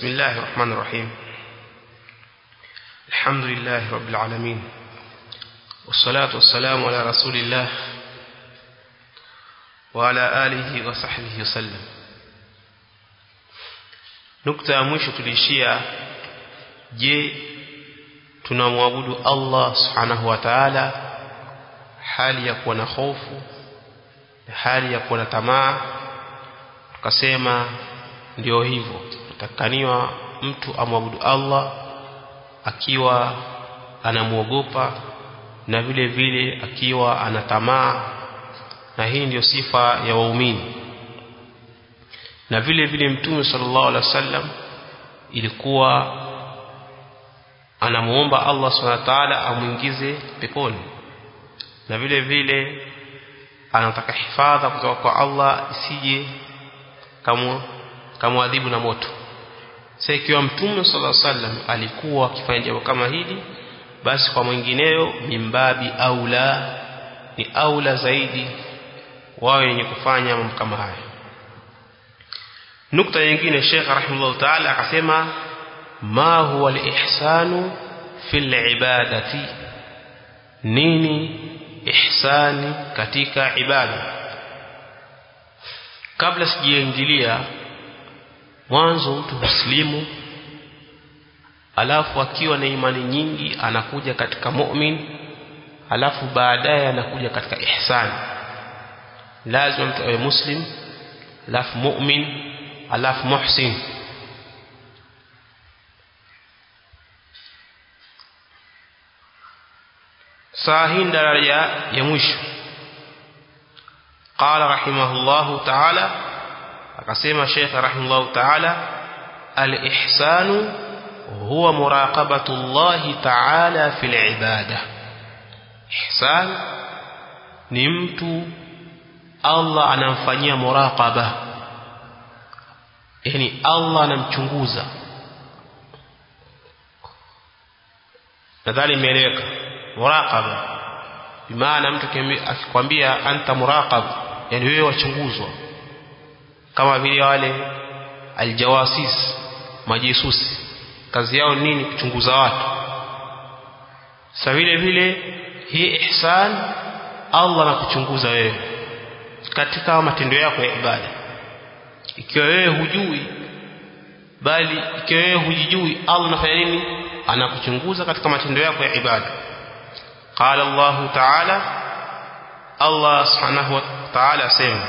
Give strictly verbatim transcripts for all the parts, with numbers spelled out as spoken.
بسم الله الرحمن الرحيم. الحمد لله رب العالمين، والصلاة والسلام على رسول الله وعلى آله وصحبه وسلم. نكتة mwisho tulishia, je, tunamwabudu Allah subhanahu wa ta'ala hali ya kuwa na hofu na hali ya kuwa na tamaa? Tukasema ndio hivyo, tutakaniwa mtu amwabudu Allah akiwa anamuogopa na vile vile akiwa ana tamaa, na hii ndio sifa ya waumini. Na vile vile Mtume sallallahu alaihi wasallam ilikuwa anamuomba Allah subhanahu wa ta'ala amuingize peponi, na vile vile anataka hifadha kutoka kwa Allah isije kama kama adhibu na moto. Sasa ikiwa Mtume sallallahu alaihi wasallam alikuwa akifanya jambo kama hili, basi kwa mwingineo mimbabi aula, ni aula zaidi wao wenye kufanya mambo kama haya. Nukta nyingine, Sheikh rahimahullah ta'ala akasema, ma huwa al-ihsanu fil ibadati, nini ihsani katika ibada? Kabla sijaingilia, mwanzo mtu muslimu alafu akiwa na imani nyingi anakuja katika mu'min, alafu baadaye anakuja katika ihsan. Lazima mtu awe muslim, alafu mu'min, alafu muhsin. Sahin daraja ya mwisho. Qala rahimahullahu ta'ala, akasema Sheikh rahimahullahu ta'ala, al-ihsanu huwa muraqabatu Allah ta'ala fil ibada. Ihsan ni mtu Allah anamfanyia muraqaba, yani Allah anamchunguza. Nadhani imeeleweka. Muraqaba bimaana mtu akikwambia anta muraqab, yani wewe wachunguzwa, kama vile wale aljawasis, majasusi, kazi yao nini? Kuchunguza watu. Sasa vile vile hii ihsan, Allah anakuchunguza wewe katika matendo yako ya ibada. Ikiwa wewe hujui, bali ikiwa wewe hujijui, Allah anafanya nini? Anakuchunguza katika matendo yako ya ibada. Qala Allah ta'ala, Allah subhanahu wa ta'ala sema,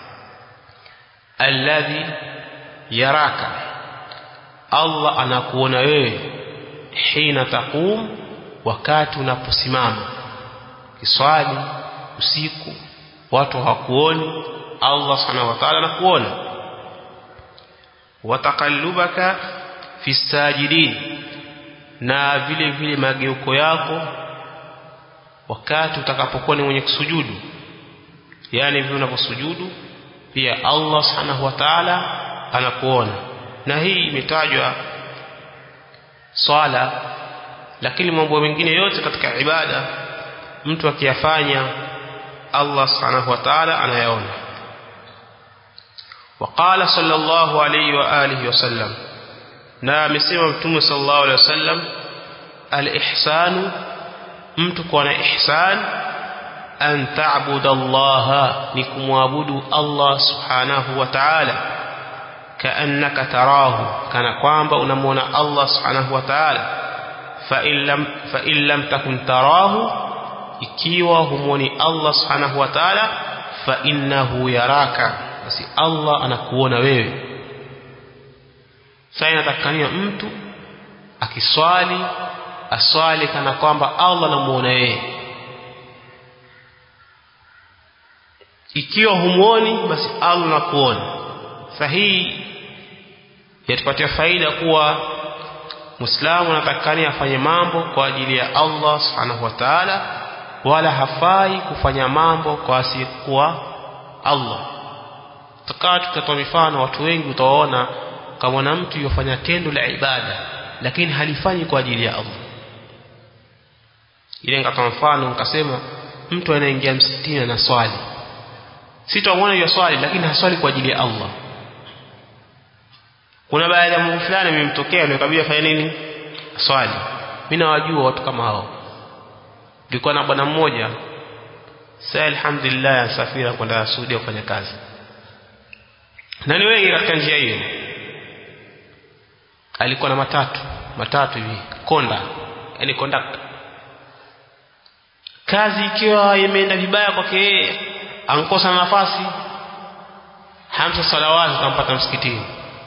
alladhi yaraka, Allah anakuona wewe, hina taqum, wakati unaposimama kiswali usiku, watu hawakuoni, Allah subhanahu wa ta'ala anakuona. Wataqallubaka fi sajidin, na vile vile mageuko yako wakati utakapokuwa ni mwenye kusujudu, yani vile unaposujudu pia Allah subhanahu wa ta'ala anakuona. Na hii imetajwa swala, lakini mambo mengine yote katika ibada mtu akiyafanya Allah subhanahu wa ta'ala anayaona. Waqala sallallahu alayhi wa alihi wasallam, na amesema Mtume sallallahu alayhi wasallam, al-ihsanu, mtu kuwa na ihsan, an ta'budu Allah, ni kumwabudu Allah subhanahu wa ta'ala, kaannaka tarahu, kana kwamba unamuona Allah subhanahu wa ta'ala. Fa illam fa illam takun tarahu, ikiwa humuoni Allah subhanahu wa ta'ala, fa innahu yaraka, basi Allah anakuona wewe. Sasa inatakikana mtu akiswali aswali kana kwamba Allah anamuona yeye. Ikiwa humuoni, basi Allah anakuona. Sahihi yatupatia faida kuwa Muislamu anatakikana afanye mambo kwa ajili ya Allah subhanahu wa ta'ala, wala hafai kufanya mambo kwa asiyekuwa Allah. Tukaa tukatoa mifano, watu wengi utaona kama na mtu yofanya tendo la ibada lakini halifanyi kwa ajili ya Allah. Ile ngatoa mfano nikasema, mtu anaingia msikitini na swali, sitamwona hiyo swali lakini haswali kwa ajili ya Allah. kuna baadhi ya mambo fulani mimtokea ndio kabisa fanya nini swali. Mimi nawajua watu kama hao. Nilikuwa na bwana mmoja sasa alhamdulillah asafiri kwenda Saudi kufanya kazi. Na ni wengi katika njia hiyo. Alikuwa na matatu, matatu hivi, konda, yani conductor. Kazi ikiwa imeenda vibaya kwake ankosa nafasi hamsa salawati tampata msikitini.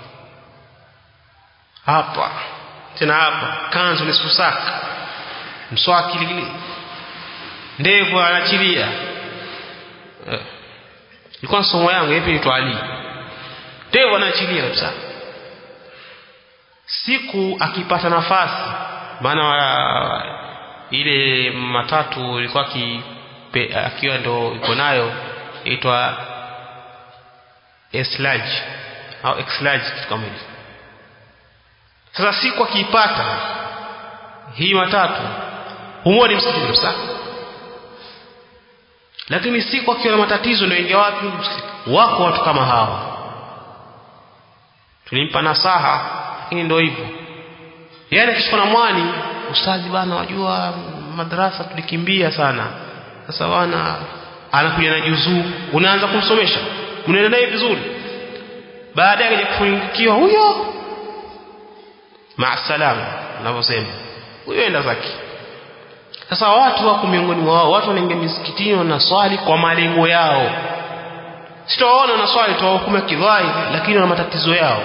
Hapa tena hapa kanzu nusu saka mswaki ligili ndevu anachilia. Eh. Ilikuwa somo yangu ipi ni Ali. Ndevu anachilia kabisa. Siku akipata nafasi maana ile matatu ilikuwa akiwa ndo iko nayo itwa Eslage au Exlage kama hivi. Sasa siku akipata hii matatu huoni msikitini kabisa. Lakini siku akiwa na matatizo ndio ingia wapi? Wako watu kama hao. Tulimpa nasaha lakini ndio hivyo. Yeye akishika na mwani, ustazi bana wajua madrasa tulikimbia sana. Sasa bana anakuja na juzuu, unaanza kumsomesha. Mnaenda naye vizuri. Baadaye akaja kufungikiwa huyo. Maasalama ninavyosema. Huyo enda zake. Sasa watu wako miongoni mwao, watu wanaingia misikitini na swali kwa malengo yao. Sitaona na swali tu hukumu kidhai lakini wana matatizo yao.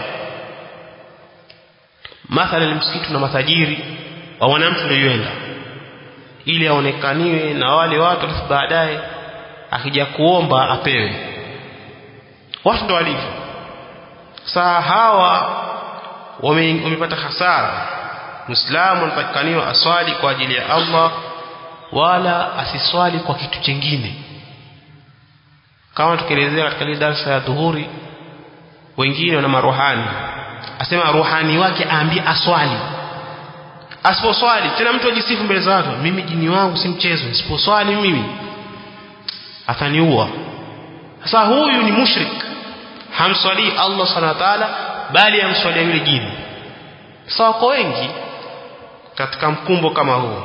Mathalan msikiti na matajiri wa mwanamtu ndio yuenda ili aonekaniwe na wale watu baadaye akija kuomba apewe. Watu ndio walivyo. Sasa hawa wamepata hasara. Muislamu anatakaniwa aswali kwa ajili ya Allah wala asiswali kwa kitu kingine. Kama tukielezea katika ile darasa ya dhuhuri, wengine wana maruhani. Asema ruhani wake aambie aswali. Asiposwali tena mtu ajisifu mbele za watu, mimi jini wangu si mchezo, nisiposwali mimi ataniua. Sasa huyu ni mushrik. Hamswali Allah Subhanahu wa ta'ala bali amswalia yule jini. Sasa kwa wengi katika mkumbo kama huu.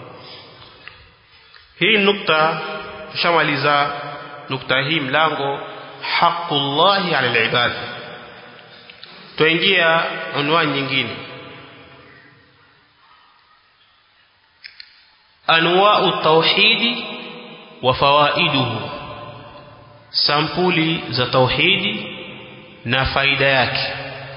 Hii nukta tushamaliza nukta hii mlango haqqullahi 'ala al-ibad. Tuingia unwani nyingine. Anwa'u tauhidi wa fawaiduhu. Sampuli za tauhidi na faida yake.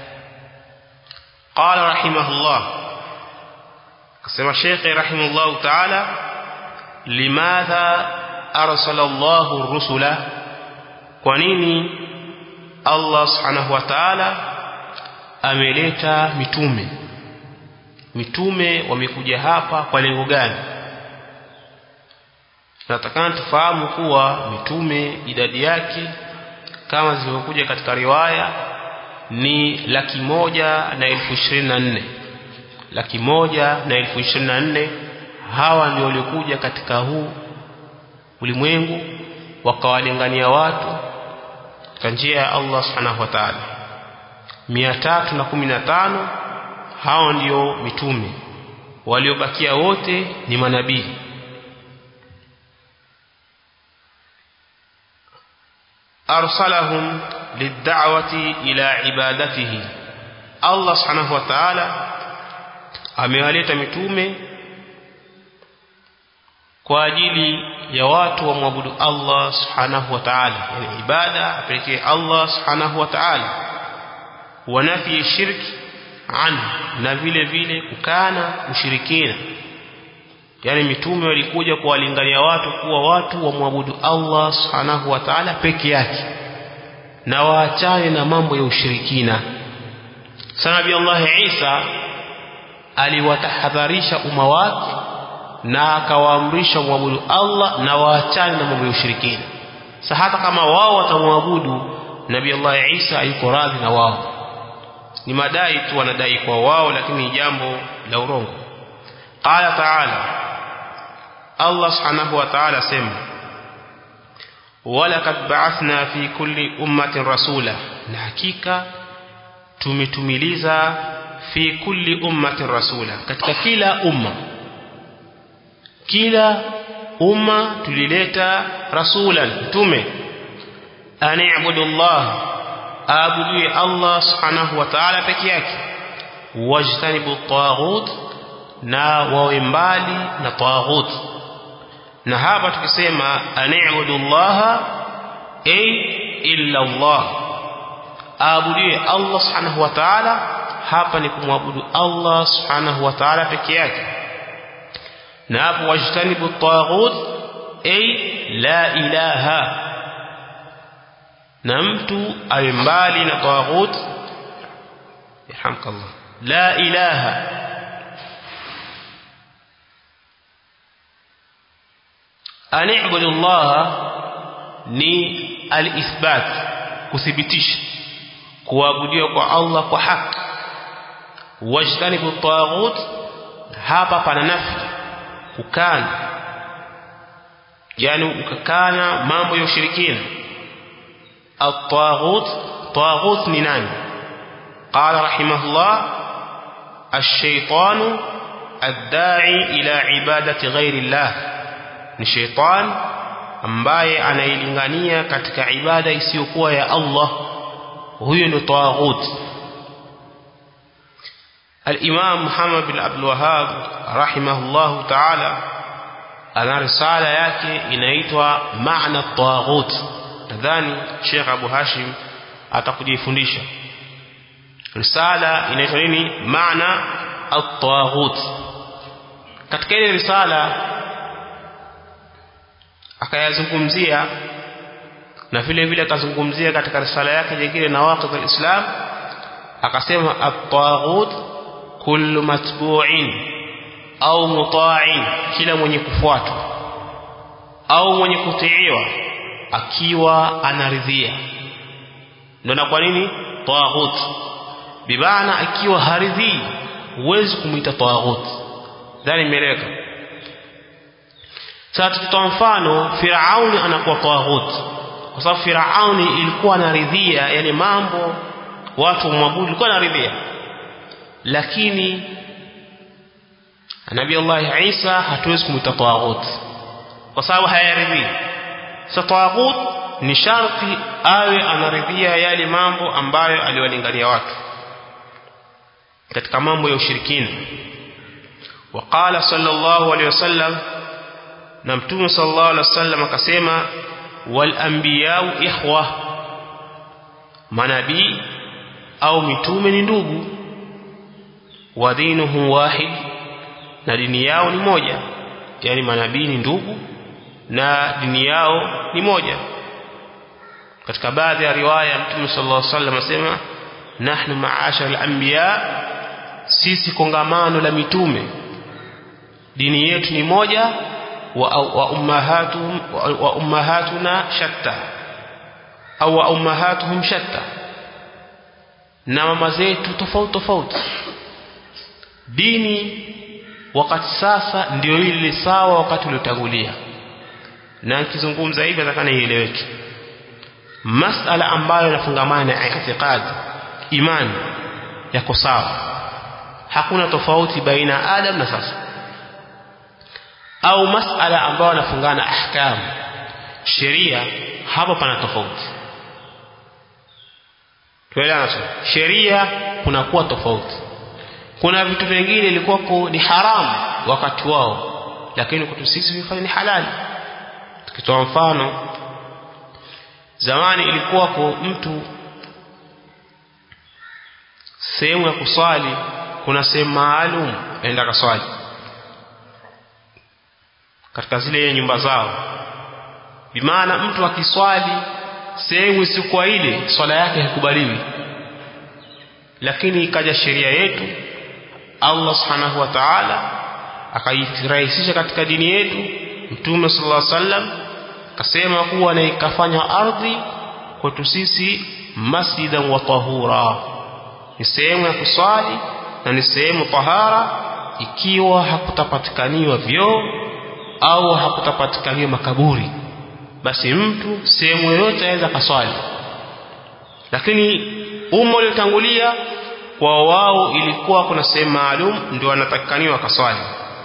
Qala rahimahullah. Kasema Sheikh rahimahullah ta'ala, limadha arsala Allahu ar-rusula? Kwa nini Allah subhanahu wa ta'ala ameleta mitume? Mitume wamekuja hapa kwa lengo gani? Nataka tufahamu kuwa mitume idadi yake kama zilivyokuja katika riwaya ni laki moja na elfu ishirini na nne. Laki moja na elfu ishirini na nne. Hawa ndio waliokuja katika huu ulimwengu wakawalingania watu kwa njia ya Allah subhanahu wa ta'ala. mia tatu na kumi na tano hao ndio mitume. Waliobakia wote ni manabii. arsalahum lid'awati ila ibadatihi. Allah subhanahu wa ta'ala amewaleta mitume kwa ajili ya watu wamwabudu Allah subhanahu wa ta'ala, yani ibada apelekee Allah subhanahu wa ta'ala, wa nafi shirki an, na vile vile kukana ushirikina. Yani mitume walikuja kuwalingania watu kuwa watu wamwabudu Allah subhanahu wa ta'ala peke yake na waachane na mambo ya ushirikina. Sanabi Allah Isa aliwatahadharisha umma wake na akawaamrisha muabudu Allah na waachane na mambo ya ushirikina. Sasa hata kama wao watamwabudu, Nabii Allah Isa yuko radhi na wao. Ni madai tu wanadai kwa wao, lakini ni jambo la urongo. Qala ta'ala, Allah subhanahu wa ta'ala sema, walaqad ba'athna fi kulli ummatin rasula, na hakika tumetumiliza fi kulli ummati rasula, katika kila umma, kila umma tulileta rasulan, mtume. Ani'budu Allah, abudu Allah subhanahu wa ta'ala peke yake. Wajtanibu taghut, na wawe mbali na taghut. Na hapa tukisema ani'budu Allah ay illa Allah, abudu Allah subhanahu wa ta'ala, hapa ni kumwabudu Allah subhanahu wa ta'ala peke yake. Na hapo wajtanibu taghut ay la ilaha, na mtu awe mbali na taghut, yarhamkallah, la ilaha. Ani'budu Allah ni al-ithbat, kuthibitisha kuabudiwa kwa Allah kwa haki. Wajtanibu taghut, hapa pana nafi, kukana, yani ukakana mambo ya ushirikina. الطاغوت طاغوت ni nani? قال رحمه الله الشيطان الداعي إلى عبادة غير الله, ni shaitan ambaye anailingania katika ibada isiyokuwa ya Allah, huyo ndio taghut. Al-Imam Muhammad bin Abdul Wahhab rahimahullah ta'ala ana risala yake inaitwa Ma'na at-Taghut. Nadhani Sheikh Abu Hashim atakujifundisha risala inaitwa nini, Ma'na at-Taghut. Katika ile risala akayazungumzia, na vile vile akazungumzia katika risala yake nyingine Nawaqidh al-Islam, akasema at-Taghut kullu matbu'in au muta'in, kila mwenye kufuatwa au mwenye kutiiwa akiwa anaridhia. Ndio na kwa nini taghut? Bimaana akiwa haridhi huwezi kumuita taghut. Dhani imeeleweka? Sasa tukitoa mfano, Firauni anakuwa taghut kwa sababu Firauni ilikuwa anaridhia yale mambo watu waabudu, ilikuwa anaridhia, lakini Nabii Allah Isa hatuwezi kumuita taghut kwa sababu hayaridhi. Sasa taghut ni sharti awe anaridhia yale mambo ambayo aliwalingania watu katika mambo ya ushirikina. Waqala sallallahu alayhi wasallam, na Mtume sallallahu alayhi wasallam akasema, wal anbiya'u ikhwa, manabii au mitume ni ndugu. Wa dinuhum wahid, na dini yao ni moja. Yani manabii ni ndugu na dini yao ni moja. Katika baadhi ya riwaya Mtume sallallahu alaihi wasallam asema, nahnu ma'ashar al-anbiya, sisi kongamano la mitume dini yetu ni moja. Wa, wa ummahatuhum wa ummahatuna shatta au wa ummahatuhum shatta, na mama zetu tofauti tofauti. Dini wakati sasa ndio ile sawa wakati uliotangulia, na nikizungumza hivi nataka ieleweke. Masala ambayo yanafungamana na i'tiqad, imani, yako sawa, hakuna tofauti baina Adam na sasa. Au masala ambayo yanafungana ahkam, sheria, hapo pana tofauti. Tuelewana? Sheria kuna kuwa tofauti. Kuna vitu vingine ilikuwa ni haramu wakati wao, lakini kwetu sisi vifanya ni halali. Tukitoa mfano, zamani ilikuwa kwa mtu sehemu ya kuswali, kuna sehemu maalum aenda kaswali katika zile nyumba zao. Bimaana mtu akiswali sehemu isiyokuwa ile, swala yake haikubaliwi. Lakini ikaja sheria yetu, Allah subhanahu wa ta'ala akairahisisha katika dini yetu. Mtume sallallahu alaihi wasallam akasema kuwa na ikafanya ardhi kwetu sisi masjidan wa tahura, ni sehemu ya kuswali na ni sehemu tahara, ikiwa hakutapatikaniwa vyoo au hakutapatikaniwa makaburi, basi mtu sehemu yoyote aweza kaswali. Lakini umma uliotangulia kwa wao ilikuwa kuna sehemu maalum ndio wanatakikaniwa kaswali.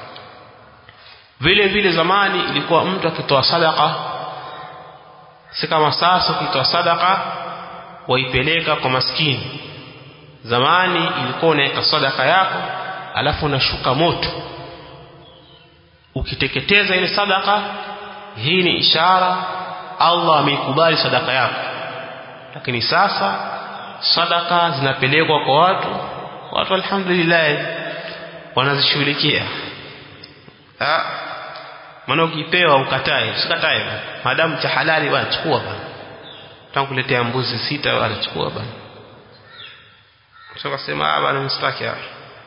Vile vile zamani ilikuwa mtu akitoa sadaka, si kama sasa ukitoa sadaka waipeleka kwa maskini. Zamani ilikuwa unaweka sadaka yako alafu unashuka moto, ukiteketeza ile sadaka, hii ni ishara Allah ameikubali sadaka yako. Lakini sasa sadaka zinapelekwa kwa watu, watu alhamdulillah wanazishughulikia. Ah, maana ukipewa ukatae, usikatae madamu cha halali bwana chukua bwana. Tanguletea mbuzi sita bwana chukua bwana. Sasa sema ah bwana msitaki hapa.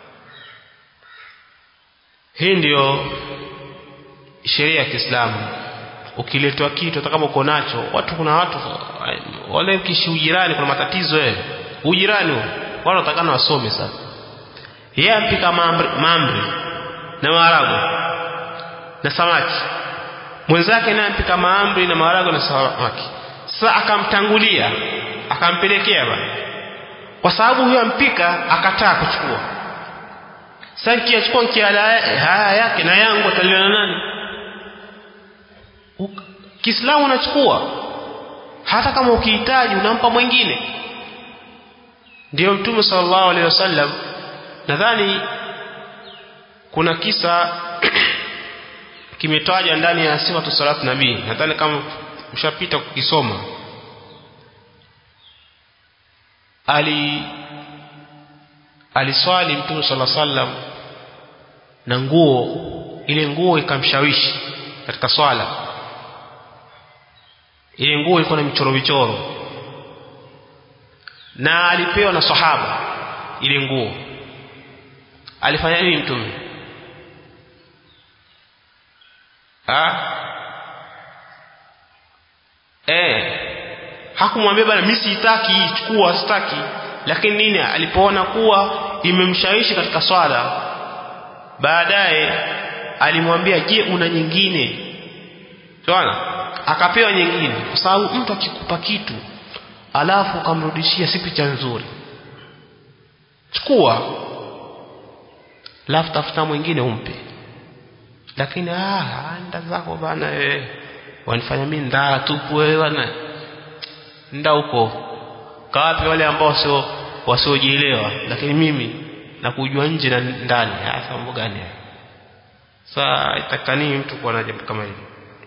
Hii ndio sheria ya Kiislamu. Ukiletwa kitu kama uko nacho, watu kuna watu wale kishi ujirani kuna matatizo wewe. Ujirani wao wanatakana wasome sasa. Yeye ampika mamri, mamri na maharagwe na samaki. Mwenzake naye ampika maamri na maharagwe na samaki. Sasa akamtangulia, akampelekea bwana. Kwa sababu huyo ampika akataa kuchukua. Sasa kiachukua kiala haya yake na yangu ataliona nani? Kiislamu unachukua. Hata kama ukihitaji unampa mwingine. Ndio Mtume sallallahu alaihi wasallam, nadhani kuna kisa kimetajwa ndani ya sifatu salatu nabii. Nadhani kama ushapita kukisoma. Ali aliswali Mtume sallallahu alaihi wasallam na nguo, ile nguo ikamshawishi katika swala. Ile nguo ilikuwa na michoro michoro, na alipewa na sahaba ile nguo. Alifanya nini Mtume? Ah eh hakumwambia bana mimi sitaki, chukua sitaki. Lakini nini, alipoona kuwa imemshawishi katika swala, baadaye alimwambia je una nyingine? Sawa, akapewa nyingine. Kwa sababu mtu akikupa kitu alafu ukamrudishia si picha nzuri, chukua alafu tafuta mwingine umpe. Lakini ah anda zako bana wewe, wanifanya mimi ndaa tupu wewe bana, nda huko kawapi wale ambao sio wasiojielewa, lakini mimi nakujua nje na ndani. Hasa mambo gani? Sasa itakani mtu kuwa na jambo kama hili.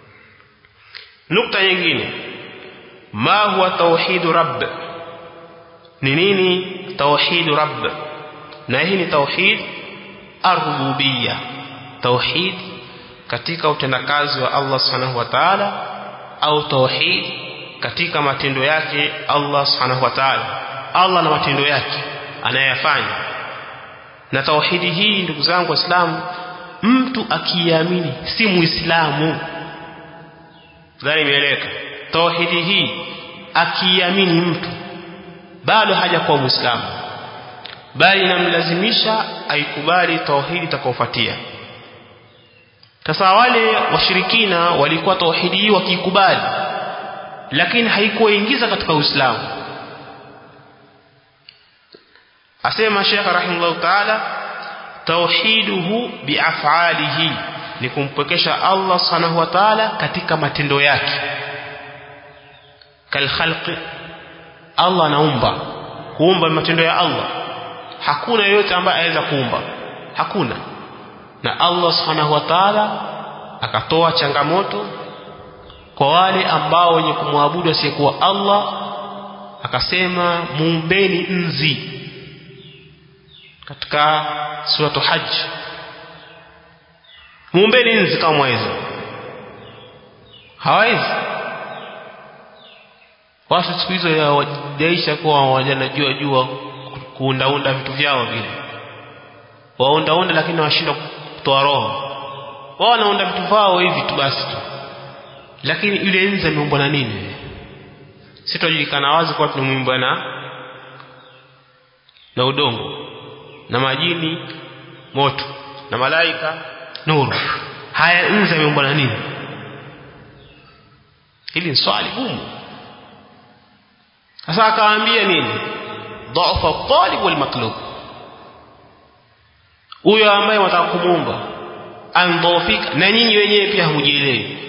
Nukta nyingine, ma huwa tauhidu rabb? Ni nini tauhidu rabb? Na hii ni tauhid ar-rububiyya, tauhid katika utendakazi wa Allah subhanahu wa ta'ala, au tauhid katika matendo yake Allah subhanahu wa ta'ala. Allah na matendo yake anayafanya. Na tauhidi hii ndugu zangu Waislamu, mtu akiamini si Muislamu, dhani imeeleka. Tauhidi hii akiamini mtu bado hajakuwa Muislamu, bali inamlazimisha aikubali tauhidi itakayofuatia. Sasa wale washirikina walikuwa tauhidi hii wakikubali, lakini haikuwaingiza katika Uislamu. Asema Sheikh rahimahullah ta'ala, tauhiduhu biaf'alihi, ni kumpokesha Allah subhanahu wa ta'ala katika matendo yake. Kal khalqi, Allah anaumba, kuumba matendo ya Allah. Hakuna yeyote ambaye aweza kuumba, hakuna. Na Allah subhanahu wa ta'ala akatoa changamoto kwa wale ambao wenye kumwabudu asiyekuwa Allah, akasema muumbeni nzi katika suratu Hajj. Muumbeni nzi kama mwezi. Hawezi. Watu siku hizo ya wajaisha kwa wajanajua jua kuundaunda vitu vyao vile. Waundaunda lakini washindwa kutoa roho. Wao wanaunda vitu vyao hivi tu basi tu. Lakini yule nzi ameumbwa na nini? Sitojulikana wazi kwa tunamwimba na na udongo, na majini moto, na malaika nuru. Haya nzi ameumbwa na nini? Hili ni swali gumu. Sasa akawaambia nini? dha'fa at-talib wal matlub. Huyo ambaye wataka kumuomba andhofika na nyinyi wenyewe pia hamujielewi.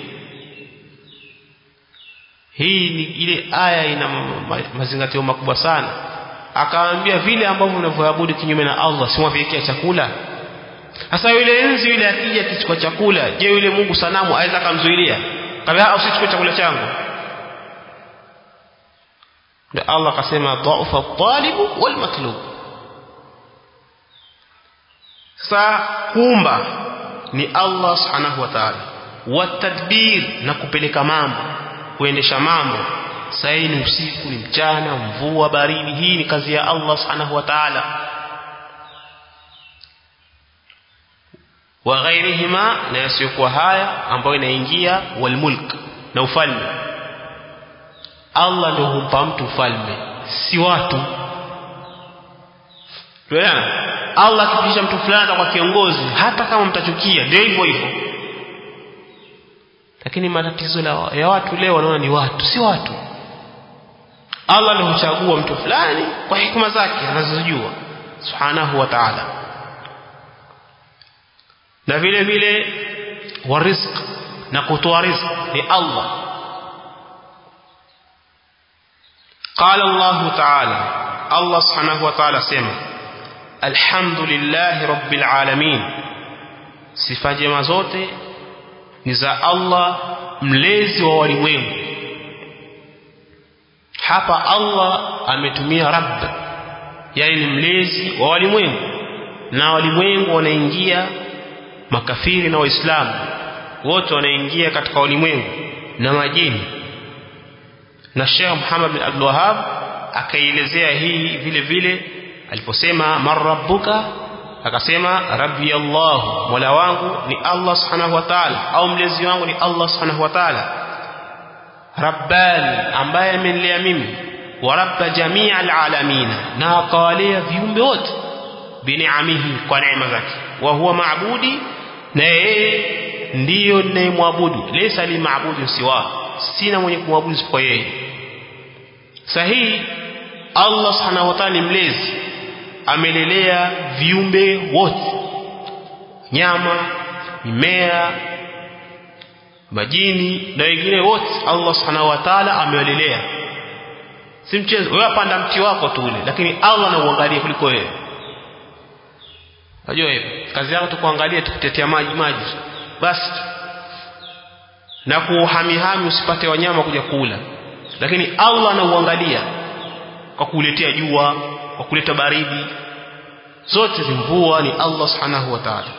Hii ni ile aya ina mazingatio makubwa sana. Akawaambia vile ambavyo mnavyoabudu kinyume na Allah si mwaviekea chakula. Sasa yule enzi yule akija kichukua chakula, je yule Mungu sanamu aweza kumzuilia? Kabla usichukue chakula changu. Ndio Allah akasema dha'fa at-talib wal matlub. Sasa kuumba ni Allah subhanahu wa ta'ala, watadbir na kupeleka mambo, kuendesha mambo, sai ni usiku ni mchana, mvua baridi, hii ni kazi ya Allah subhanahu wa ta'ala. Wa ghairihima, na yasiyokuwa haya ambayo inaingia wal mulk na ufalme. Allah ndio humpa mtu ufalme, si watu. Tuelewana? Allah akipisha mtu fulani kwa kiongozi, hata kama mtachukia ndio hivyo hivyo. Lakini matatizo ya watu leo wanaona ni watu, si watu. Allah ndiye huchagua mtu fulani kwa hikma zake anazojua subhanahu wa ta'ala. Na vile vile wa rizq, na kutoa riziki ni Allah. قال الله تعالى الله سبحانه وتعالى سمع الحمد لله رب العالمين. sifa njema zote ni za Allah mlezi wa walimwengu. Hapa Allah ametumia rabb, yani mlezi wa walimwengu, na walimwengu wanaingia makafiri na waislamu wote wanaingia katika walimwengu na majini. Na Sheikh Muhammad bin Abdul Wahhab akaelezea hii vile vile aliposema man rabbuka, akasema rabbi Allah, mola wangu ni Allah subhanahu wa ta'ala, au mlezi wangu ni Allah subhanahu wa ta'ala. Rabban, ambaye amenilea mimi, wa rabba jami'al alamin, na akawalea viumbe wote bini'amihi, kwa neema zake. Wa huwa maabudi, na yeye ndiyo ninayemwabudu, laysa li maabudu siwa, sina mwenye kumwabudu isipokuwa yeye. Sahihi Allah subhanahu wa ta'ala ni mlezi, amelelea viumbe wote, nyama, mimea, majini na wengine wote. Allah subhanahu wa ta'ala amewalelea, si mchezo. Wewe panda mti wako tu ule, lakini Allah anauangalia kuliko wewe. Unajua hivyo, kazi yako tu kuangalia, tukutetea maji maji basi, na kuhamihami usipate wanyama kuja kula. Lakini Allah anauangalia kwa kuletea jua, kwa kuleta baridi, zote zimvua ni Allah subhanahu wa ta'ala.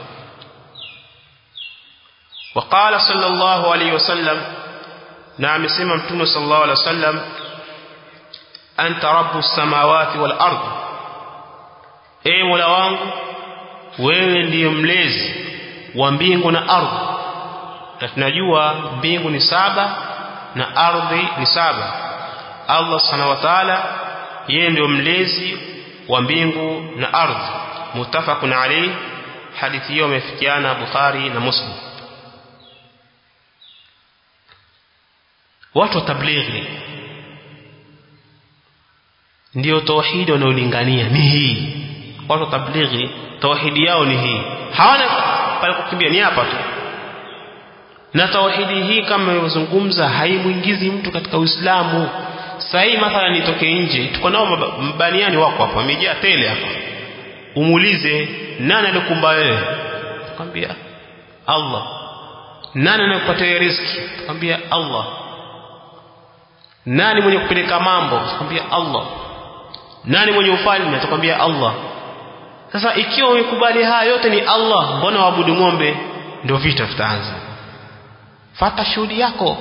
وقال صلى الله عليه وسلم, na amesema mtume sallallahu alaihi wasallam, anta rabbus samawati wal ardh, e mola wangu wewe ndiyo mlezi wa mbingu na ardhi. Na tunajua mbingu ni saba na ardhi ni saba. Allah subhanahu wa ta'ala yeye ndiyo mlezi wa mbingu na ardhi. Muttafaqun alayhi, hadithi hiyo imefikiana Bukhari na Muslim. Watu wa tablighi ndio tauhid wanaolingania ni hii. Watu wa tablighi tauhidi yao ni hii, hawana pale kukimbia, ni hapa tu. Na tauhidi hii kama nilivyozungumza haimuingizi mtu katika Uislamu. Sahi mathalan nitoke nje, tuko nao mbaniani wako hapa, wamejaa tele hapa, umuulize nani alikumba wewe, tukwambia Allah. Nani anakupatia riziki, tukwambia Allah. Nani mwenye kupeleka mambo, tukwambia Allah. Nani mwenye ufalme, tukwambia Allah. Sasa ikiwa umekubali haya yote ni Allah, mbona waabudu ng'ombe? Ndio vita vitaanza. Fata shuhudi yako,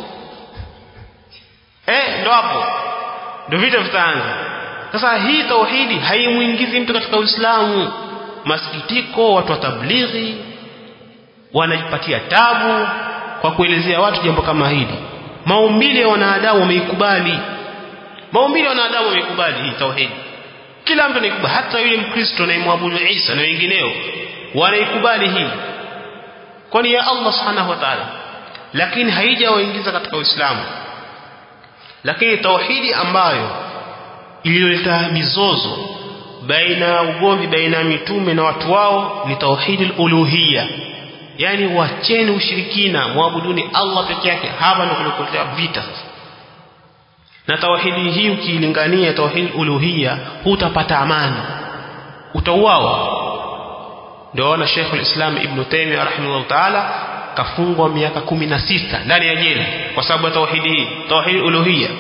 eh ndio hapo ndio vita vitaanza. Sasa hii tauhidi haimuingizi mtu katika Uislamu. Masikitiko, watu wa tablighi wanajipatia tabu kwa kuelezea watu jambo kama hili. Maumbile ya wanadamu wameikubali, maumbile ya wanadamu wameikubali hii tauhidi. Kila mtu anaikubali, hata yule Mkristo anayemwabudu Isa na wengineo wanaikubali hii, kwani ya Allah subhanahu wa ta'ala, lakini haijawaingiza katika Uislamu. Lakini tauhidi ambayo iliyoleta mizozo baina ugomvi baina mitume na watu wao ni tauhidul uluhiyya, yani wacheni ushirikina, muabuduni Allah peke yake. Hapa ndio kulikotea vita sasa. Na tauhidi hii ukilingania tauhid uluhiyya hutapata amani, utauawa. Ndio na Sheikh al-Islam Ibn Taymiyyah rahimahullah ta'ala kafungwa miaka kumi na sita ndani ya jela kwa sababu ya tauhidi hii, tauhid uluhiyya.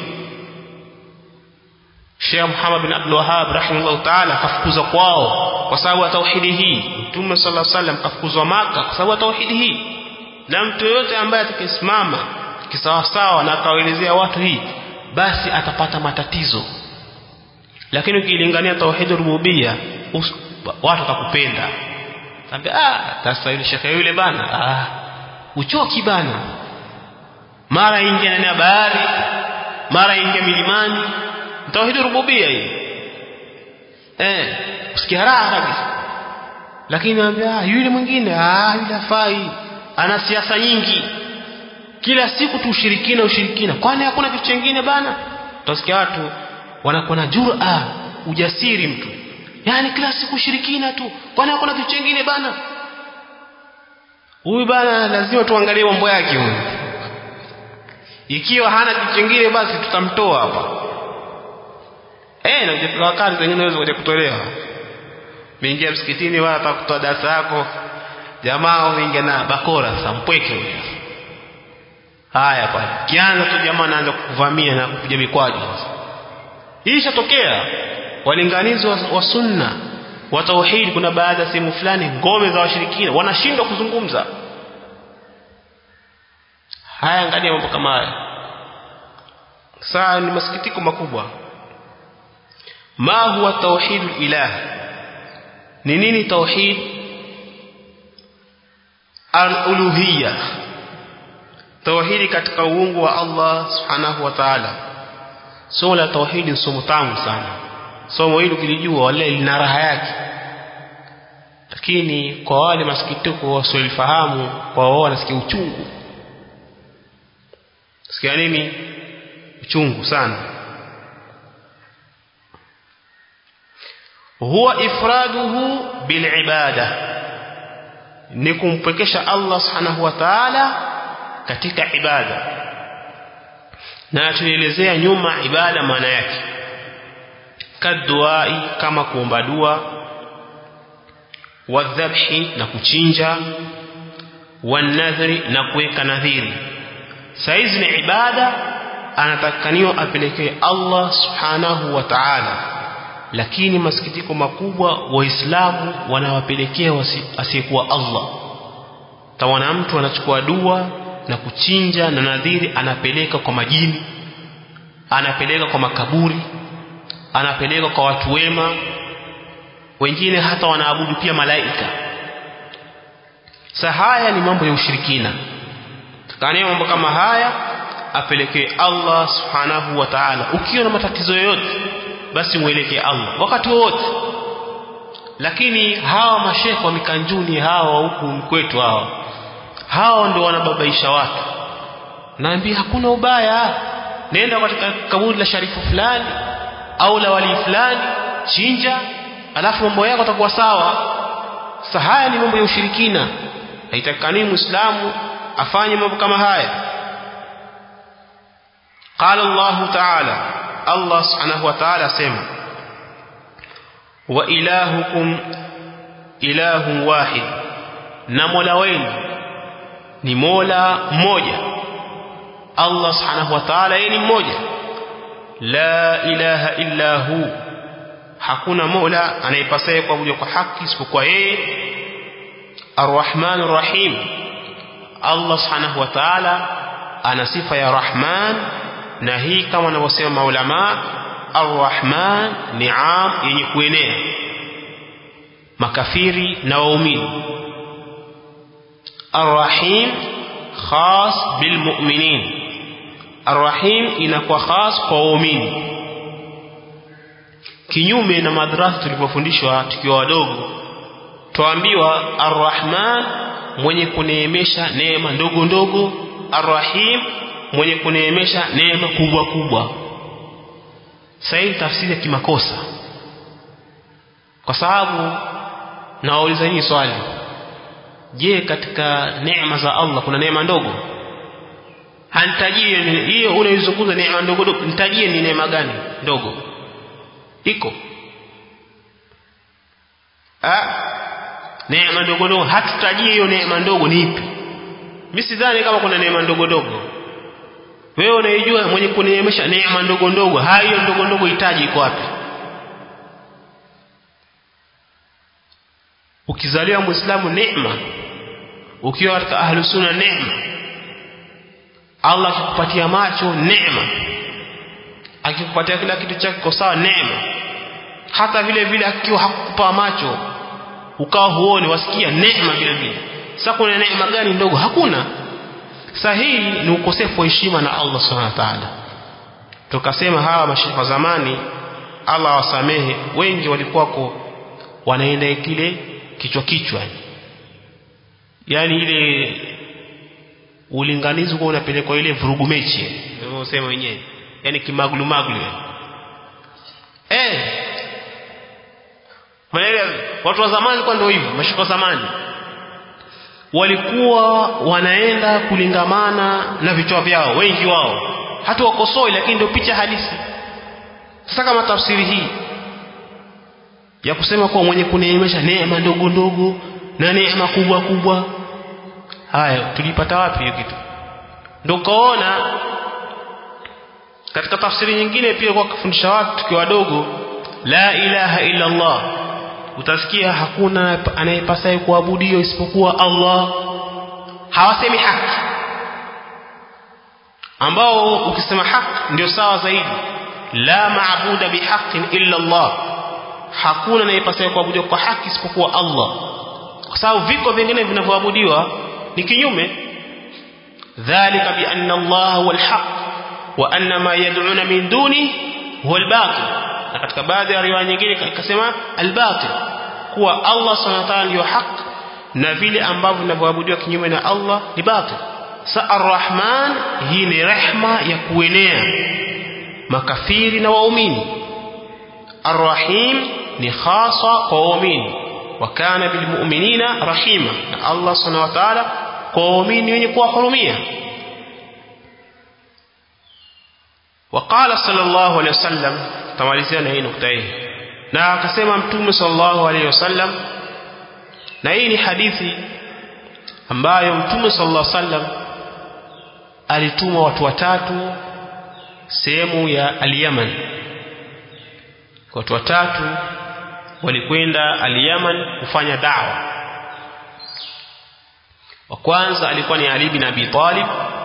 Sheikh Muhammad bin Abdul Wahhab rahimahullah ta'ala kafukuzwa kwao kwa sababu ya tauhidi hii. Mtume sallallahu alaihi wasallam kafukuzwa Makkah kwa sababu ya tauhidi hii. Na mtu yote ambaye atakayesimama kisawa sawa na akawaelezea watu hii, basi atapata matatizo. Lakini ukilingania tauhid rububiyya, watu watakupenda. Tambia ah sasa yule shekhe yule bana, ah uchoki bana. Mara ingia ndani ya bahari, mara ingia milimani. Tauhid rububiyya hii. Eh, usikia raha kabisa. Lakini anambia yule mwingine, ah yule afai, ana siasa nyingi. Kila siku tu ushirikina ushirikina. Kwani hakuna kitu kingine bana? Utasikia watu wanakuwa na jur'a, ujasiri mtu. Yaani kila siku ushirikina tu. Kwani hakuna kitu kingine bana? Huyu bana lazima tuangalie mambo yake huyu. Ikiwa hana kitu kingine basi tutamtoa hapa. Eh, na ndio wakati wengine wanaweza kuja kutolewa. Mingia msikitini wala atakutoa darasa yako. Jamaa wingi na bakora sasa mpweke huyo. Haya pale. Kianza tu jamaa anaanza kukuvamia na kupiga mikwaju. Hii ishatokea. Walinganizi wa, wa sunna wa tauhid, kuna baadhi ya sehemu fulani ngome za washirikina wanashindwa kuzungumza. Haya, angalia mambo kama haya. Sasa ni masikitiko makubwa. Ma huwa tauhidul ilah? Ni nini tauhid al-uluhiyya? Tauhidi katika uungu wa Allah subhanahu wa ta'ala. Somo la tauhidi somo tamu sana. Somo hili ukilijua wale lina raha yake. Lakini kwa wale masikitiko wasiofahamu, kwa wao wanasikia uchungu. Sikia nini? Uchungu sana. Huwa ifraduhu bil ibada, ni kumpekesha Allah subhanahu wa ta'ala katika ibada. Na tulielezea nyuma ibada maana yake. Kaduai, kama kuomba dua, wadhabhi, na kuchinja, wanadhri, na kuweka nadhiri. Saizi ni ibada anatakaniwa apelekee Allah subhanahu wa ta'ala. Lakini masikitiko makubwa waislamu wanawapelekea asiyekuwa Allah. Tawana mtu anachukua dua na kuchinja na nadhiri anapeleka kwa majini, anapeleka kwa makaburi, anapeleka kwa watu wema. Wengine hata wanaabudu pia malaika. Sasa haya ni mambo ya ushirikina. Tukania mambo kama haya apelekee Allah subhanahu wa ta'ala. Ukiona matatizo yoyote basi muelekee Allah wakati wote. Lakini hawa mashekhi wa mikanjuni hawa huku kwetu hawa hao ndio wanababaisha watu. Naambia hakuna ubaya, nenda katika kaburi la sharifu fulani au la wali fulani, chinja, alafu mambo yako yatakuwa sawa. Sasa haya ni mambo ya ushirikina. Haitakani muislamu afanye mambo kama haya. Qala Allah ta'ala, Allah subhanahu wa ta'ala sema, wa ilahukum ilahun wahid, na mola wenu ni mola mmoja. Allah subhanahu wa ta'ala yeye ni mmoja. La ilaha illa hu, hakuna mola anayepasaye kuabudiwa kwa haki isipokuwa yeye. Ar-Rahman Ar-Rahim, Allah subhanahu wa ta'ala ana sifa ya Rahman, na hii kama wanavyosema maulama, Ar-Rahman ni am yenye kuenea makafiri na waumini. Ar-Rahim khas bil mu'minin. Ar-Rahim inakuwa khas kwa waumini. Kinyume na madrasa tulipofundishwa tukiwa wadogo, tuambiwa Ar-Rahman mwenye kuneemesha neema ndogo ndogo, Ar-Rahim mwenye kuneemesha neema kubwa kubwa. sahihi tafsiri ya kimakosa, kwa sababu nawauliza hii swali, je, katika neema za Allah kuna neema ndogo? Hantajie hiyo unaizungumza neema ndogo ndogo, nitajie ni neema gani ndogo iko? Ah, neema ndogo ndogo hatutajie hiyo neema ndogo ni ipi? Mimi sidhani kama kuna neema ndogo ndogo. Wewe unaijua mwenye kuneemesha neema ndogo ndogo, hayo ndogo ndogo hitaji iko wapi? Ukizaliwa Muislamu neema, ukiwa katika ahlus sunna neema, Allah akikupatia macho neema, akikupatia kila kitu chake kwa sawa neema, hata vile vile akiwa hakukupa macho ukawa huoni wasikia neema vile vile. Sasa kuna neema gani ndogo? Hakuna. Sahihi ni ukosefu wa heshima na Allah Subhanahu wa ta'ala. Tukasema hawa mashaikh wa zamani Allah wasamehe, wengi walikuwako wanaenda kile kichwa kichwa, yani ile ulinganizi kwa unapelekwa ile vurugu mechi, ndio usema wenyewe, yani kimaglu maglu eh. Wale watu wa zamani kwa ndio hivyo, mashaikh wa zamani walikuwa wanaenda kulingamana na vichwa vyao, wengi wao hata wakosoi, lakini ndio picha halisi. Sasa kama tafsiri hii ya kusema kwa mwenye kuneemesha neema ndogo ndogo na neema kubwa kubwa, haya tulipata wapi hiyo kitu? Ndio kaona katika tafsiri nyingine pia kwa kufundisha watu tukiwa wadogo, la ilaha illa Allah, utasikia hakuna anayepasaye kuabudiwa isipokuwa Allah. Hawasemi haki, ambao ukisema haki ndio sawa zaidi. La maabuda bihaqqin illa Allah, hakuna anayepasaye kuabudiwa kwa haki isipokuwa Allah, kwa sababu viko vingine vinavyoabudiwa ni kinyume. Dhalika bi anna Allah huwa alhaq wa anna ma yad'una min duni huwa albatil. Na katika baadhi ya riwaya nyingine ikasema albatil, kuwa Allah subhanahu wa ta'ala ndio haki na vile ambavyo vinavyoabudiwa kinyume na Allah ni batil. Sa Ar-Rahman, hii ni rehma ya kuenea makafiri na waumini. Ar-Rahim ni khasa kwa waumini, wa kana bil mu'minina rahima, na Allah subhanahu wa ta'ala kwa waumini wenye kuwahurumia. وقال صلى الله عليه وسلم, tamalizia na hii nukta hii, na akasema Mtume sallallahu alaihi wasallam, na hii ni hadithi ambayo Mtume sallallahu alaihi wasallam alituma watu watatu sehemu ya al-Yaman. Watu watatu walikwenda al-Yaman kufanya da'wa. Wa kwanza alikuwa ni Ali bin Abi Talib,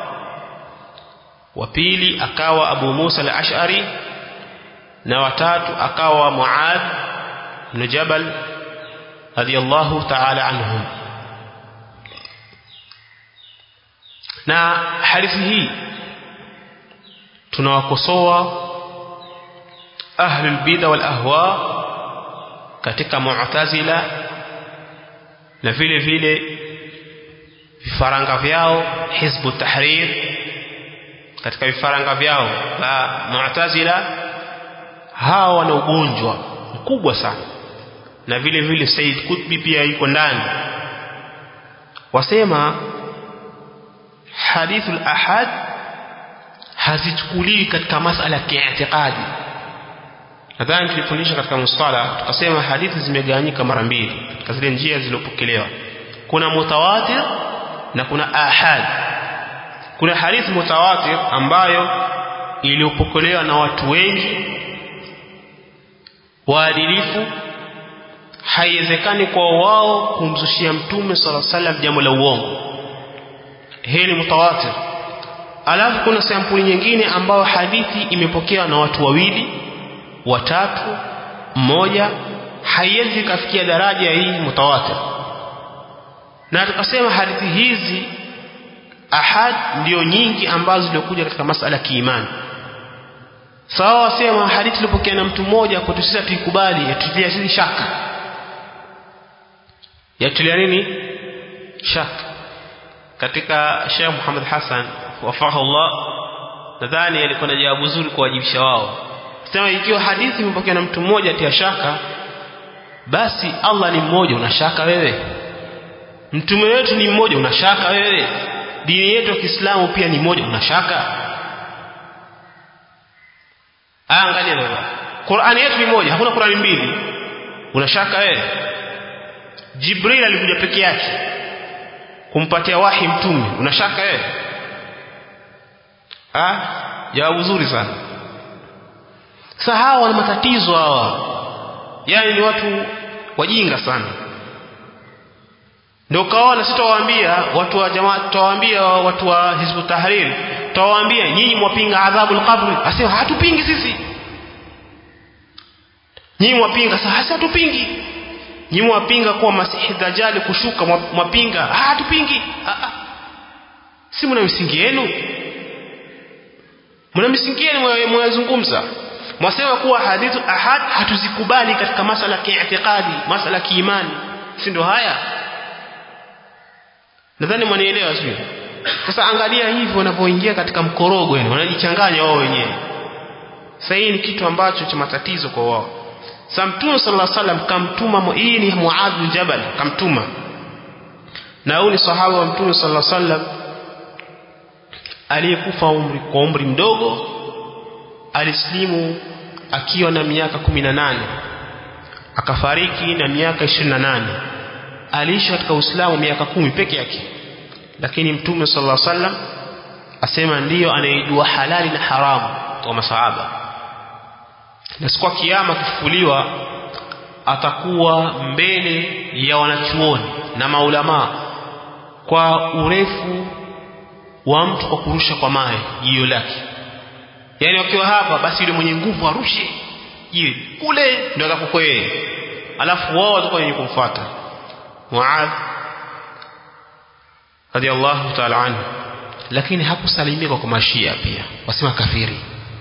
wa pili akawa Abu Musa al-Ash'ari, na watatu akawa Muadh ibn Jabal radiyallahu ta'ala anhum. Na hadithi hii tunawakosoa ahlul bid'a wal ahwa katika Mu'tazila, na vile vile vifaranga vyao Hizbu Tahrir, katika vifaranga vyao la Mu'tazila. Hawa wana ugonjwa mkubwa sana, na vile vile Said Qutbi pia yuko ndani. Wasema hadithul ahad hazichukuliwi katika masala ya kiitikadi. Nadhani tulifundisha katika mustala tukasema hadithi zimegawanyika mara mbili katika zile njia zilizopokelewa. Kuna mutawatir na kuna ahad. Kuna hadithi mutawatir ambayo iliyopokelewa na watu wengi waadilifu, haiwezekani kwa wao kumzushia Mtume sallallahu alaihi wasallam jambo la uongo. Hii ni mutawatir. Alafu kuna sampuli nyingine ambayo hadithi imepokewa na watu wawili, watatu, mmoja, haiwezi kufikia daraja hii mutawatir. Na tukasema hadithi hizi ahad ndio nyingi ambazo zilikuja katika masala ya kiimani. Sawa, wasema hadithi ilipokea na mtu mmoja kwa tusisa tuikubali, yatulia sisi shaka. Yatulia nini? Shaka. Katika Sheikh Muhammad Hassan wafaqahu Allah, nadhani alikuwa na jawabu zuri kuwajibisha wao. Sema ikiwa hadithi imepokewa na mtu mmoja atia shaka, basi Allah ni mmoja, unashaka wewe? Mtume wetu ni mmoja, unashaka wewe? Dini yetu ya Kiislamu pia ni moja, unashaka? Angalia wewe, Qur'ani yetu ni moja, hakuna Qur'ani mbili, unashaka wewe? Jibril alikuja peke yake kumpatia wahi mtume, unashaka wewe? Ah, jawabu nzuri sana. Sasa hawa wana matatizo hawa, yani ni watu wajinga sana. Ndio kaona sitawaambia watu wa jamaa, tutawaambia watu wa Hizbut Tahrir, tutawaambia nyinyi mwapinga adhabul qabri, asema hatupingi sisi. Nyinyi mwapinga, sasa hasa hatupingi. Nyinyi mwapinga kwa Masihi Dajjal kushuka, mwapinga, ah hatupingi. Ah, ah. Si mna misingi yenu? Mna misingi yenu mwazungumza. Mwasema kuwa hadithu ahad hatuzikubali katika masala ya kiitikadi, masala ya kiimani. Si ndio haya? Nadhani mwanielewa sio? Sasa angalia hivi wanapoingia katika mkorogo, yani wanajichanganya wao wenyewe. Sasa hii ni kitu ambacho cha matatizo kwa wao. Sasa Mtume sallallahu alaihi wasallam kamtuma, hii ni Muadh bin Jabal kamtuma. Na huyu ni sahaba wa Mtume sallallahu alaihi wasallam aliyekufa umri kwa umri mdogo, alislimu akiwa na miaka kumi na nane, akafariki na miaka ishirini na nane. Aliishi katika Uislamu miaka kumi peke yake, lakini Mtume sallallahu alaihi wasallam asema ndiyo anayejua halali na haramu kwa masahaba. Na siku ya kiyama kifufuliwa, atakuwa mbele ya wanachuoni na maulama kwa urefu wa mtu kwa kurusha kwa mawe jiyo lake. Yani wakiwa hapa, basi yule mwenye nguvu arushe jiwe kule, ndio atakuwa yeye, alafu wao watakuwa wenye kumfuata. Muadh radiyallahu ta'ala anhu, lakini hakusalimika kwa mashia pia, wasema kafiri.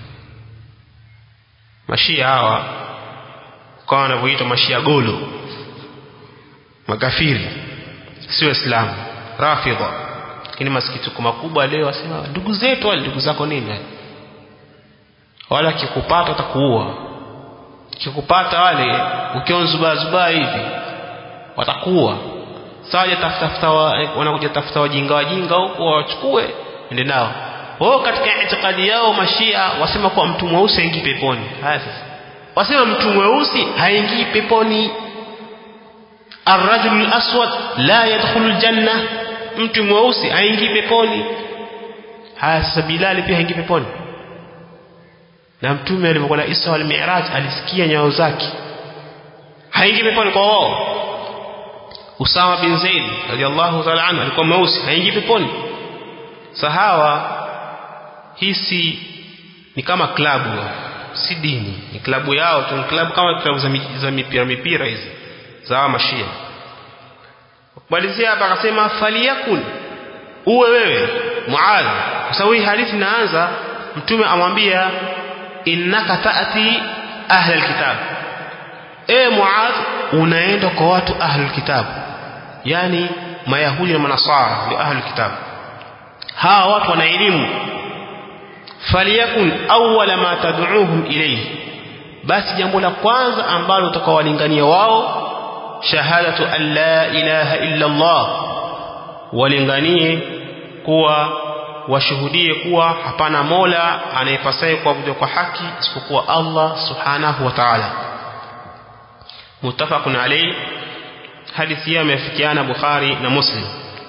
Mashia hawa kwa wanavyoitwa mashia golo, makafiri, sio Islam, Rafidha. Lakini masikitiko makubwa leo wasema ndugu zetu wale. Ndugu zako nini? Wala kikupata atakuua. Kikupata wale ukiona zuba zuba hivi watakuwa. Sasa tafuta wanakuja tafuta wajinga wajinga huko wachukue ende nao. Wao katika itikadi yao mashia wasema kwa mtu mweusi haingii peponi. Haya sasa, wasema mtu mweusi haingii peponi. Ar-rajul al-aswad la yadkhulu al-janna, mtu mweusi haingii peponi. Haya sasa, Bilal pia haingii peponi? Na mtume alipokuwa na Isra wal Mi'raj alisikia nyao zake, haingii peponi kwa wao. Usama bin Zaid radiyallahu ta'ala anhu alikuwa mweusi, haingii peponi. Sahawa hisi ni kama klabu, si dini, ni klabu yao tu, ni klabu kama klabu za, za mipira mipira hizi za mashia. Kumalizia hapa akasema faliyakun, uwe wewe Muadh, kwa sababu hii hadithi inaanza mtume amwambia innaka taati ahli alkitab. E Muadh, unaenda kwa watu ahli alkitab, yani mayahudi na manasara ndio ahli alkitab. Hawa watu wana elimu. Faliyakun awwala ma tad'uuhum ilayhi, basi jambo la kwanza ambalo utakawalingania wao shahadatu an la ilaha illa Allah, walinganie kuwa washuhudie kuwa hapana mola anayepasaye kuabudiwa kwa haki isipokuwa Allah subhanahu wa ta'ala. Muttafaqun alayhi. Hadithi hii imefikiana Bukhari na Muslim.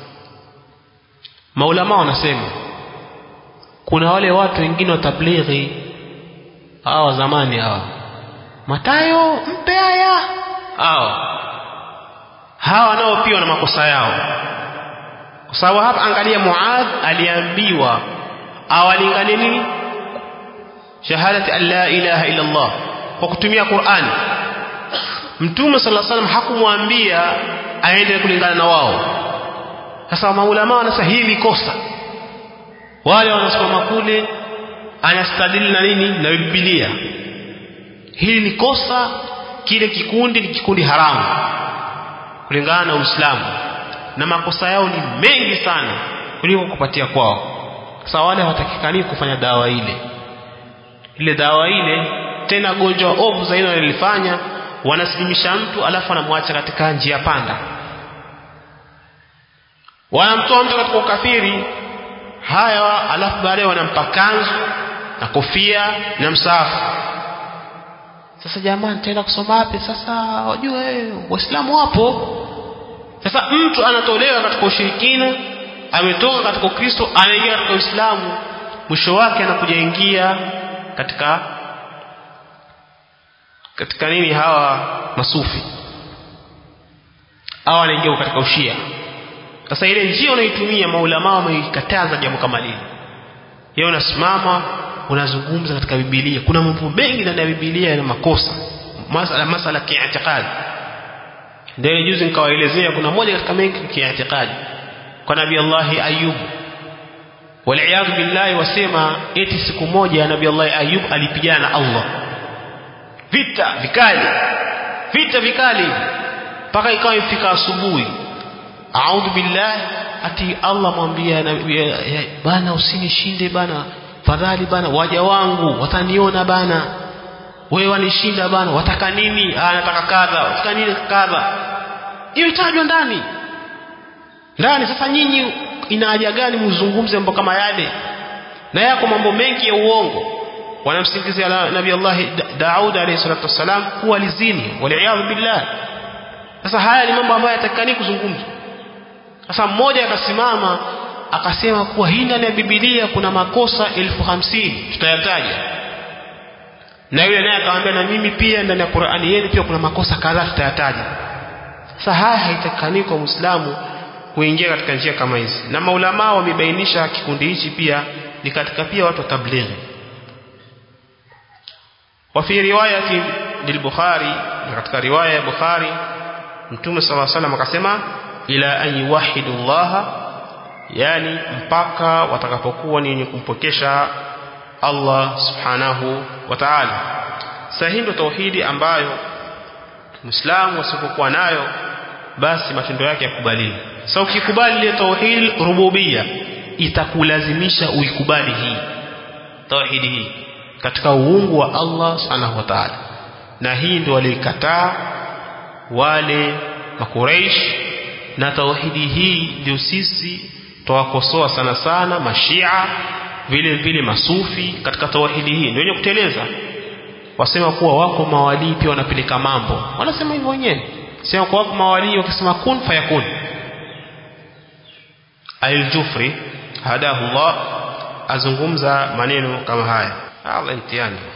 Maulama wanasema kuna wale watu wengine wa tablighi hawa zamani hawa Matayo mpe haya hawa hawa nao pia wana makosa yao. Kwa sababu hapa angalia, Muadh aliambiwa awalinganie nini? Shahadati an la ilaha illa Allah kwa kutumia Qur'an. Mtume sallallahu alaihi wasallam hakumwambia aende kulingana na wao. Sasa maulama wanasema hili kosa. Wale wanasoma kule anastadili na nini? Na Biblia. Hili ni kosa, kile kikundi ni kikundi haramu kulingana na Uislamu, na makosa yao ni mengi sana kuliko kupatia kwao. Sasa wale hawatakikani kufanya dawa ile. Ile dawa ile tena gonjwa ovu zaidi wanalifanya, wanasilimisha mtu alafu anamwacha katika njia panda, wanamtoa mtu katika ukafiri haya, alafu baadaye wanampa kanzu na kofia na msahafu. Sasa jamani, tena kusoma wapi sasa? Wajue Waislamu wapo. Sasa mtu anatolewa katika ushirikina, ametoka katika Ukristo, anaingia katika Uislamu, mwisho wake anakuja ingia katika katika nini hawa masufi, hawa anaingia katika ushia. Sasa ile njia unaitumia, maulama wameikataza jambo kama lile. Yeye unasimama unazungumza katika Biblia, kuna mambo mengi ndani ya Biblia yana makosa, masala masala ya kiitikadi. Ndio juzi nikawaelezea, kuna moja katika mengi ya kiitikadi kwa Nabii Allah Ayub, wal billahi, wasema eti siku moja Nabii Allah Ayub alipigana na Allah vita vikali, vita vikali mpaka ikawa ifika asubuhi. A'udhu billahi, ati Allah mwambia bana, usinishinde bana, fadhali bana, waja wangu wataniona bana, wewe wanishinda bana, wataka nini? Ah, nataka kadha, wataka nini kadha. Hiyo itajwa ndani ndani. Sasa nyinyi ina haja gani mzungumze mambo kama yale? Na yako mambo mengi ya uongo. Wanamsingizia Nabii Allah Daud alayhi salatu wasalam kuwa lizini, wal billah. Sasa haya ni mambo ambayo yatakani kuzungumzwa. Sasa mmoja akasimama akasema kuwa hii ndani ya Biblia kuna makosa elfu hamsini tutayataja, na yule naye akamwambia na mimi pia ndani ya Qur'ani yenu pia kuna makosa kadhaa tutayataja. Sasa haya haitakani kwa Muislamu kuingia katika njia kama hizi, na maulama wamebainisha kikundi hichi pia ni katika pia watu wa tablighi. Wa fi riwayati al-Bukhari, katika riwaya ya Bukhari, Mtume sallallahu alaihi wasallam akasema ila an yuwahidu Allah, yani mpaka watakapokuwa ni wenye kumpokesha Allah subhanahu wa ta'ala. Sahihi ndio tauhidi ambayo Muislamu asipokuwa nayo basi matendo yake yakubaliwe. Sasa ukikubali ile tauhid rububia, itakulazimisha uikubali hii tauhidi hii katika uungu wa Allah subhanahu wa ta'ala. Na hii ndio walikataa wale makuraish, na tauhidi hii ndio sisi tuwakosoa sana sana mashia, vile vile masufi. Katika tauhidi hii ndio wenye kuteleza, wasema kuwa wako mawali pia wanapeleka mambo, wanasema hivyo wenyewe, sema kwa wako mawali wakisema kun fayakun. Al-Jufri hadahu Allah azungumza maneno kama haya. Allah intiani.